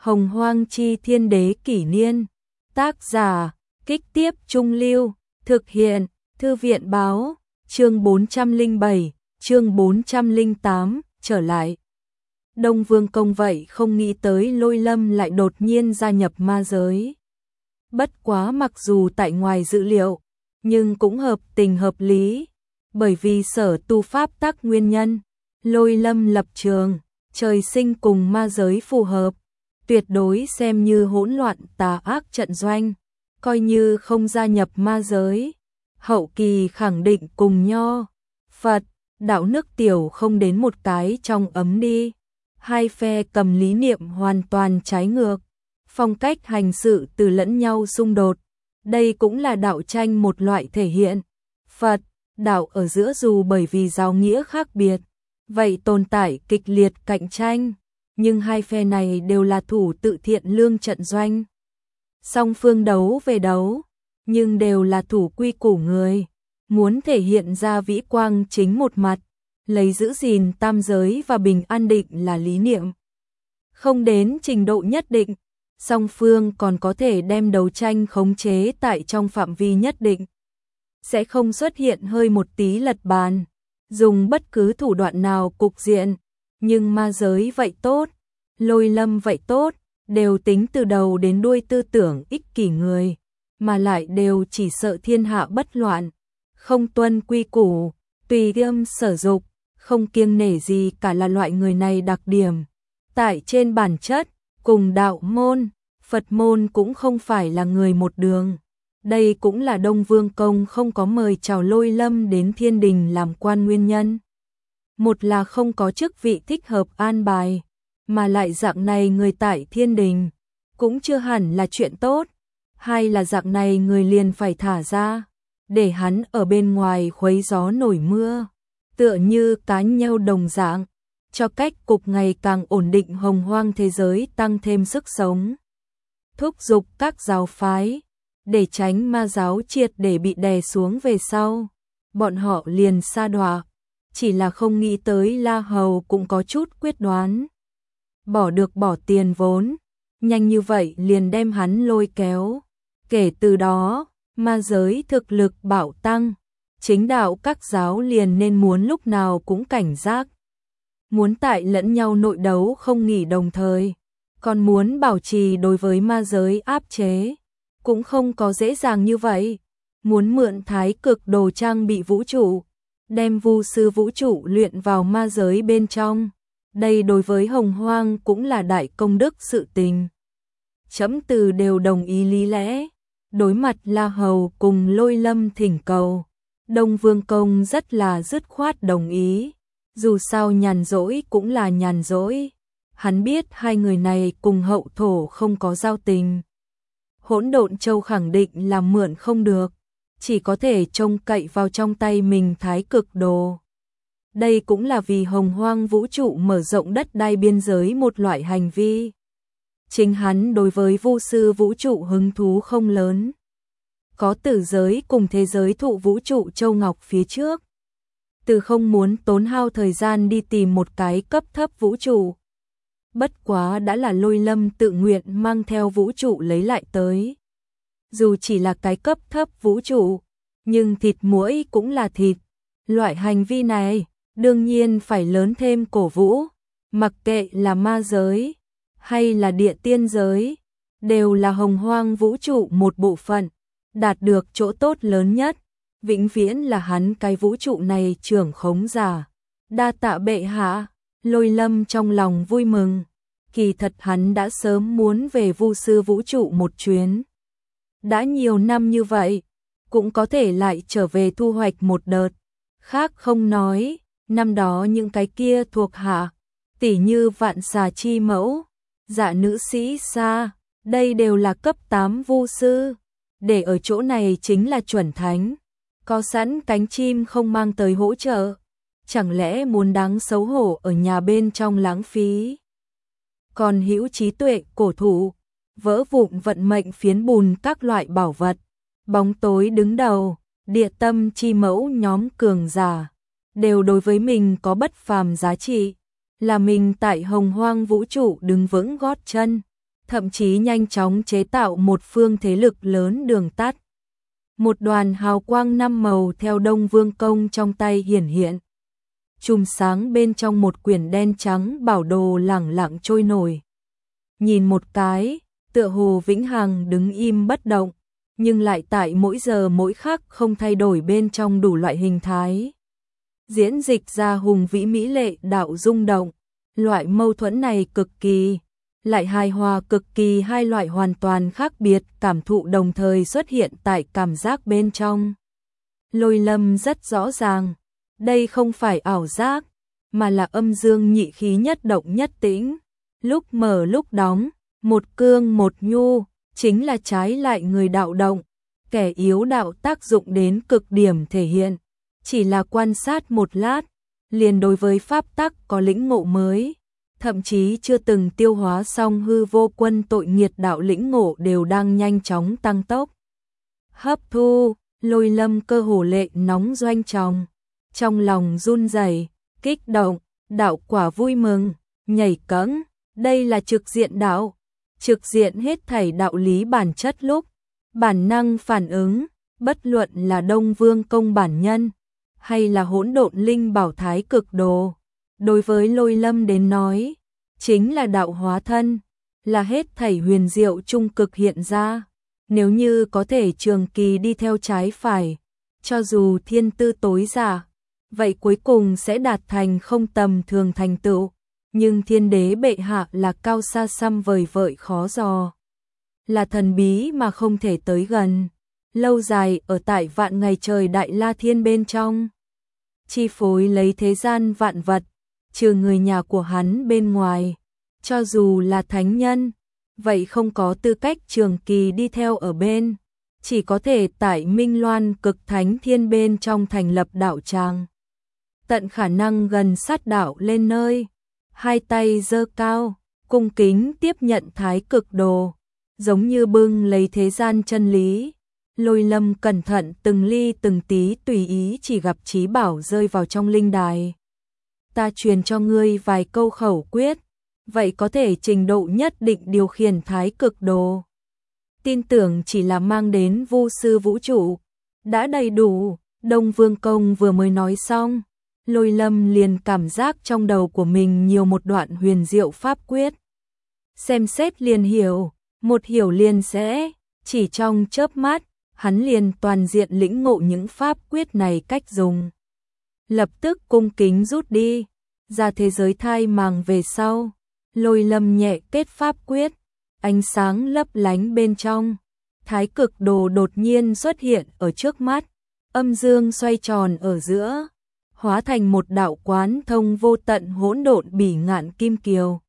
Hồng Hoang Chi Thiên Đế Kỷ Niên. Tác giả, Kích Tiếp Trung Lưu. Thực hiện, Thư viện Báo. Chương 407, chương 408, trở lại. Đông Vương Công vậy không nghĩ tới Lôi Lâm lại đột nhiên gia nhập ma giới. Bất quá mặc dù tại ngoài dữ liệu, nhưng cũng hợp tình hợp lý. Bởi vì sở tu pháp tắc nguyên nhân, Lôi Lâm lập trường, trời sinh cùng ma giới phù hợp. Tuyệt đối xem như hỗn loạn tà ác trận doanh, coi như không gia nhập ma giới. Hậu kỳ khẳng định cùng Nho, Phật, đạo nước tiểu không đến một cái trong ấm đi. Hai phe cầm lý niệm hoàn toàn trái ngược, phong cách hành sự từ lẫn nhau xung đột. Đây cũng là đạo tranh một loại thể hiện. Phật, đạo ở giữa dù bởi vì giáo nghĩa khác biệt, vậy tồn tại kịch liệt cạnh tranh, nhưng hai phe này đều là thủ tự thiện lương trận doanh. Song phương đấu về đấu, nhưng đều là thủ quy củ người, muốn thể hiện ra vĩ quang chính một mặt, lấy giữ gìn tam giới và bình an định là lý niệm. Không đến trình độ nhất định, song phương còn có thể đem đấu tranh khống chế tại trong phạm vi nhất định. Sẽ không xuất hiện hơi một tí lật bàn, dùng bất cứ thủ đoạn nào cục diện, nhưng ma giới vậy tốt, Lôi Lâm vậy tốt, đều tính từ đầu đến đuôi tư tưởng ích kỷ người, mà lại đều chỉ sợ thiên hạ bất loạn, không tuân quy củ, tùy tiêm sở dục, không kiêng nể gì cả là loại người này đặc điểm. Tại trên bản chất, cùng đạo môn, Phật môn cũng không phải là người một đường. Đây cũng là Đông Vương Công không có mời chào Lôi Lâm đến Thiên Đình làm quan nguyên nhân. Một là không có chức vị thích hợp an bài, mà lại dạng này người tại Thiên Đình cũng chưa hẳn là chuyện tốt. Hai là dạng này người liền phải thả ra, để hắn ở bên ngoài khuấy gió nổi mưa, tựa như cá nheo đồng dạng, cho cách cục ngày càng ổn định hồng hoang thế giới tăng thêm sức sống. Thúc giục các giáo phái, để tránh ma giáo triệt để bị đè xuống về sau, bọn họ liền sa đọa, chỉ là không nghĩ tới La Hầu cũng có chút quyết đoán. Bỏ được bỏ tiền vốn, nhanh như vậy liền đem hắn lôi kéo. Kể từ đó, ma giới thực lực bạo tăng, chính đạo các giáo liền nên muốn lúc nào cũng cảnh giác. Muốn tại lẫn nhau nội đấu không nghỉ đồng thời, còn muốn bảo trì đối với ma giới áp chế, cũng không có dễ dàng như vậy. Muốn mượn thái cực đồ trang bị vũ trụ, đem vu sư vũ trụ luyện vào ma giới bên trong, đây đối với Hồng Hoang cũng là đại công đức sự tình. Chấm từ đều đồng ý lý lẽ. Đối mặt La Hầu cùng Lôi Lâm thỉnh cầu, Đông Vương Công rất là dứt khoát đồng ý. Dù sao nhàn rỗi cũng là nhàn rỗi, hắn biết hai người này cùng hậu thổ không có giao tình. Hỗn Độn Châu khẳng định là mượn không được, chỉ có thể trông cậy vào trong tay mình thái cực đồ. Đây cũng là vì Hồng Hoang vũ trụ mở rộng đất đai biên giới một loại hành vi. Chính hắn đối với vu sư vũ trụ hứng thú không lớn. Có tử giới cùng thế giới thụ vũ trụ châu ngọc phía trước. Từ không muốn tốn hao thời gian đi tìm một cái cấp thấp vũ trụ. Bất quá đã là Lôi Lâm tự nguyện mang theo vũ trụ lấy lại tới. Dù chỉ là cái cấp thấp vũ trụ, nhưng thịt muỗi cũng là thịt. Loại hành vi này, đương nhiên phải lớn thêm cổ vũ. Mặc kệ là ma giới, hay là địa tiên giới, đều là hồng hoang vũ trụ một bộ phận, đạt được chỗ tốt lớn nhất, vĩnh viễn là hắn cái vũ trụ này trưởng khống giả. Đa tạ bệ hạ, Lôi Lâm trong lòng vui mừng, kỳ thật hắn đã sớm muốn về vu sư vũ trụ một chuyến. Đã nhiều năm như vậy, cũng có thể lại trở về thu hoạch một đợt. Khác không nói, năm đó những cái kia thuộc hạ, tỉ như Vạn Xà Chi Mẫu, Dạ Nữ Sĩ Sa, đây đều là cấp 8 vu sư, để ở chỗ này chính là chuẩn thánh, có sẵn cánh chim không mang tới hỗ trợ, chẳng lẽ muốn đáng xấu hổ ở nhà bên trong lãng phí. Còn hữu trí tuệ cổ thụ, vỡ vụn vận mệnh phiến bùn các loại bảo vật, bóng tối đứng đầu, địa tâm chi mẫu nhóm cường giả, đều đối với mình có bất phàm giá trị, là mình tại hồng hoang vũ trụ đứng vững gót chân, thậm chí nhanh chóng chế tạo một phương thế lực lớn đường tắt. Một đoàn hào quang năm màu theo Đông Vương Công trong tay hiển hiện. Chùm sáng bên trong một quyển đen trắng bảo đồ lẳng lặng trôi nổi. Nhìn một cái, tựa hồ vĩnh hằng đứng im bất động, nhưng lại tại mỗi giờ mỗi khắc không thay đổi bên trong đủ loại hình thái. Diễn dịch ra hùng vĩ mỹ lệ đạo rung động, loại mâu thuẫn này cực kỳ, lại hài hòa cực kỳ, hai loại hoàn toàn khác biệt cảm thụ đồng thời xuất hiện tại cảm giác bên trong. Lôi Lâm rất rõ ràng, đây không phải ảo giác, mà là âm dương nhị khí nhất động nhất tĩnh, lúc mở lúc đóng, một cương một nhu, chính là trái lại người đạo động, kẻ yếu đạo tác dụng đến cực điểm thể hiện, chỉ là quan sát một lát, liền đối với pháp tắc có lĩnh ngộ mới, thậm chí chưa từng tiêu hóa xong hư vô quân tội nghiệt đạo lĩnh ngộ đều đang nhanh chóng tăng tốc. Hấp thu, Lôi Lâm cơ hồ lệ nóng doanh tròng, trong lòng run rẩy, kích động, đạo quả vui mừng, nhảy cẫng, đây là trực diện đạo, trực diện hết thảy đạo lý bản chất lúc, bản năng phản ứng, bất luận là Đông Vương Công bản nhân, hay là hỗn độn linh bảo thái cực đồ. Đối với Lôi Lâm đến nói, chính là đạo hóa thân, là hết thảy huyền diệu trung cực hiện ra. Nếu như có thể trường kỳ đi theo trái phải, cho dù thiên tư tối giả, vậy cuối cùng sẽ đạt thành không tầm thường thành tựu. Nhưng thiên đế bệ hạ là cao xa xăm vời vợi khó dò, là thần bí mà không thể tới gần, lâu dài ở tại vạn ngày trời đại la thiên bên trong, chi phối lấy thế gian vạn vật, trừ người nhà của hắn bên ngoài, cho dù là thánh nhân, vậy không có tư cách trường kỳ đi theo ở bên, chỉ có thể tại Minh Loan cực thánh thiên bên trong thành lập đạo tràng. Tận khả năng gần sát đạo lên nơi, hai tay giơ cao, cung kính tiếp nhận thái cực đồ, giống như bưng lấy thế gian chân lý. Lôi Lâm cẩn thận từng ly từng tí tùy ý chỉ gặp trí bảo rơi vào trong linh đài. Ta truyền cho ngươi vài câu khẩu quyết, vậy có thể trình độ nhất định điều khiển thái cực đồ. Tin tưởng chỉ là mang đến vô sư vũ trụ, đã đầy đủ. Đông Vương Công vừa mới nói xong, Lôi Lâm liền cảm giác trong đầu của mình nhiều một đoạn huyền diệu pháp quyết. Xem xét liền hiểu, một hiểu liền sẽ, chỉ trong chớp mắt, hắn liền toàn diện lĩnh ngộ những pháp quyết này cách dùng. Lập tức cung kính rút đi, ra thế giới thai màng về sau. Lôi Lâm nhẹ kết pháp quyết, ánh sáng lấp lánh bên trong, thái cực đồ đột nhiên xuất hiện ở trước mắt, âm dương xoay tròn ở giữa, hóa thành một đạo quán thông vô tận hỗn độn bỉ ngạn kim kiều.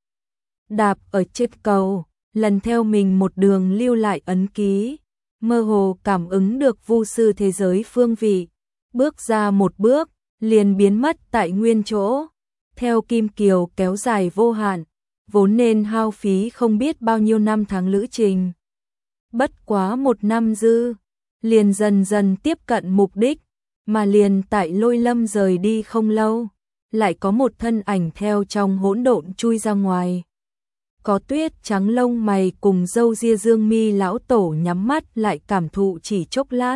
Đạp ở trên cầu, lần theo mình một đường lưu lại ấn ký, mơ hồ cảm ứng được vu sư thế giới phương vị, bước ra một bước, liền biến mất tại nguyên chỗ, theo kim kiều kéo dài vô hạn, vốn nên hao phí không biết bao nhiêu năm tháng lữ trình. Bất quá một năm dư, liền dần dần tiếp cận mục đích, mà liền tại Lôi Lâm rời đi không lâu, lại có một thân ảnh theo trong hỗn độn chui ra ngoài. Có tuyết trắng lông mày cùng râu ria dương mi lão tổ nhắm mắt lại cảm thụ chỉ chốc lát.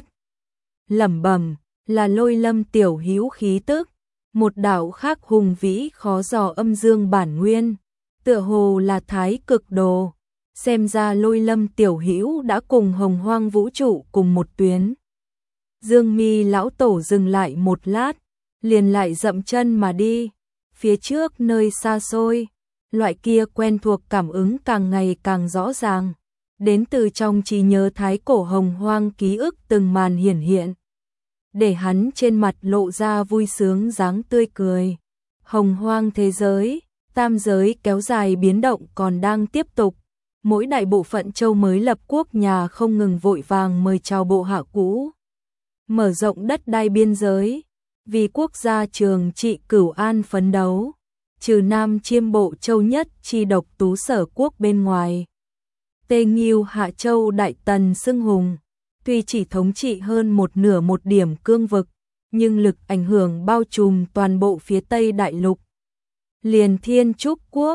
Lẩm bẩm, là Lôi Lâm tiểu hữu khí tức, một đạo khác hùng vĩ khó dò âm dương bản nguyên, tựa hồ là thái cực đồ. Xem ra Lôi Lâm tiểu hữu đã cùng Hồng Hoang vũ trụ cùng một tuyến. Dương mi lão tổ dừng lại một lát, liền lại dậm chân mà đi. Phía trước nơi xa xôi, loại kia quen thuộc cảm ứng càng ngày càng rõ ràng, đến từ trong trí nhớ thái cổ Hồng Hoang ký ức từng màn hiển hiện, để hắn trên mặt lộ ra vui sướng dáng tươi cười. Hồng Hoang thế giới, tam giới kéo dài biến động còn đang tiếp tục, mỗi đại bộ phận châu mới lập quốc nhà không ngừng vội vàng mời chào bộ hạ cũ, mở rộng đất đai biên giới, vì quốc gia trường trị cửu an phấn đấu, trừ Nam Chiêm Bộ Châu nhất chi độc tú Sở quốc bên ngoài. Tê Nghiêu Hạ Châu Đại Tần xưng hùng, tuy chỉ thống trị hơn một nửa một điểm cương vực, nhưng lực ảnh hưởng bao trùm toàn bộ phía Tây Đại Lục. Liền Thiên Trúc Quốc,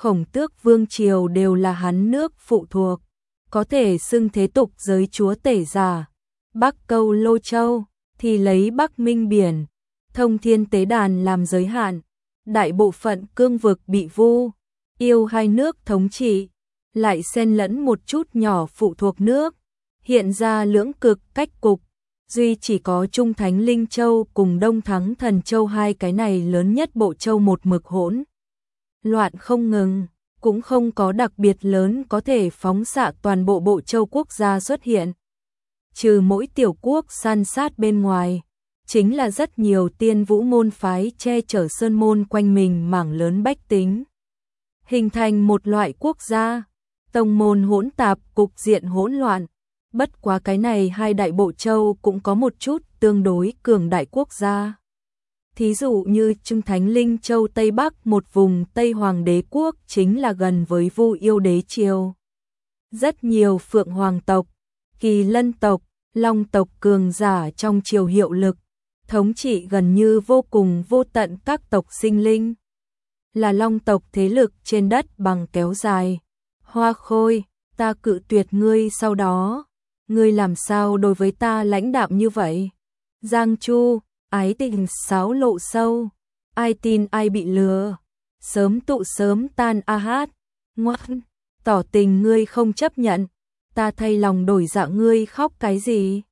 Khổng Tước vương triều đều là hắn nước phụ thuộc, có thể xưng thế tục giới chúa tể giả. Bắc Câu Lô Châu thì lấy Bắc Minh Biển, Thông Thiên Tế Đàn làm giới hạn, đại bộ phận cương vực bị Vu, Yêu hai nước thống trị, lại xen lẫn một chút nhỏ phụ thuộc nước, hiện ra lưỡng cực cách cục, duy chỉ có Trung Thánh Linh Châu cùng Đông Thắng Thần Châu hai cái này lớn nhất bộ châu một mực hỗn loạn không ngừng, cũng không có đặc biệt lớn có thể phóng xạ toàn bộ bộ châu quốc gia xuất hiện. Trừ mỗi tiểu quốc san sát bên ngoài, chính là rất nhiều tiên vũ môn phái che chở sơn môn quanh mình mảng lớn bách tính. Hình thành một loại quốc gia, tông môn hỗn tạp, cục diện hỗn loạn. Bất quá cái này hai đại bộ châu cũng có một chút tương đối cường đại quốc gia. Thí dụ như Trung Thánh Linh Châu Tây Bắc một vùng Tây Hoàng đế quốc chính là gần với Vu Yêu đế triều. Rất nhiều Phượng Hoàng tộc, Kỳ Lân tộc, Long tộc cường giả trong triều hiệu lực, thống trị gần như vô cùng vô tận các tộc sinh linh. Là Long tộc thế lực trên đất bằng kéo dài. Hoa Khôi, ta cự tuyệt ngươi sau đó. Ngươi làm sao đối với ta lãnh đạm như vậy? Giang Chu, ái tình sáo lộ sâu. Ai tin ai bị lừa. Sớm tụ sớm tan a hát. Ngoan, tỏ tình ngươi không chấp nhận. Ta thay lòng đổi dạ ngươi khóc cái gì?